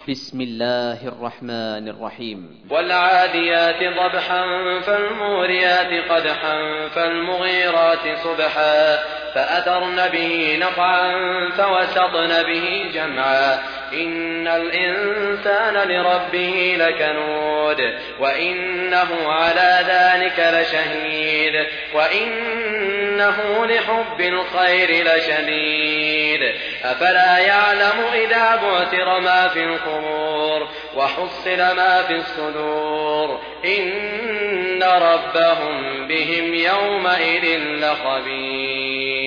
بسم الله الرحمن الرحيم. والعاديات ضبحا فالموريات قدحا فالمغيرات صبحا فأثرن به نقعا فوسطن به جمعا إن الإنسان لربه لكنود وإنه على ذلك لشهيد وإنه لحب الخير لشديد أفلا يعلم إذا بعثر ما في القبور وحصل ما في الصدور إن ربهم بهم يومئذ لخبير.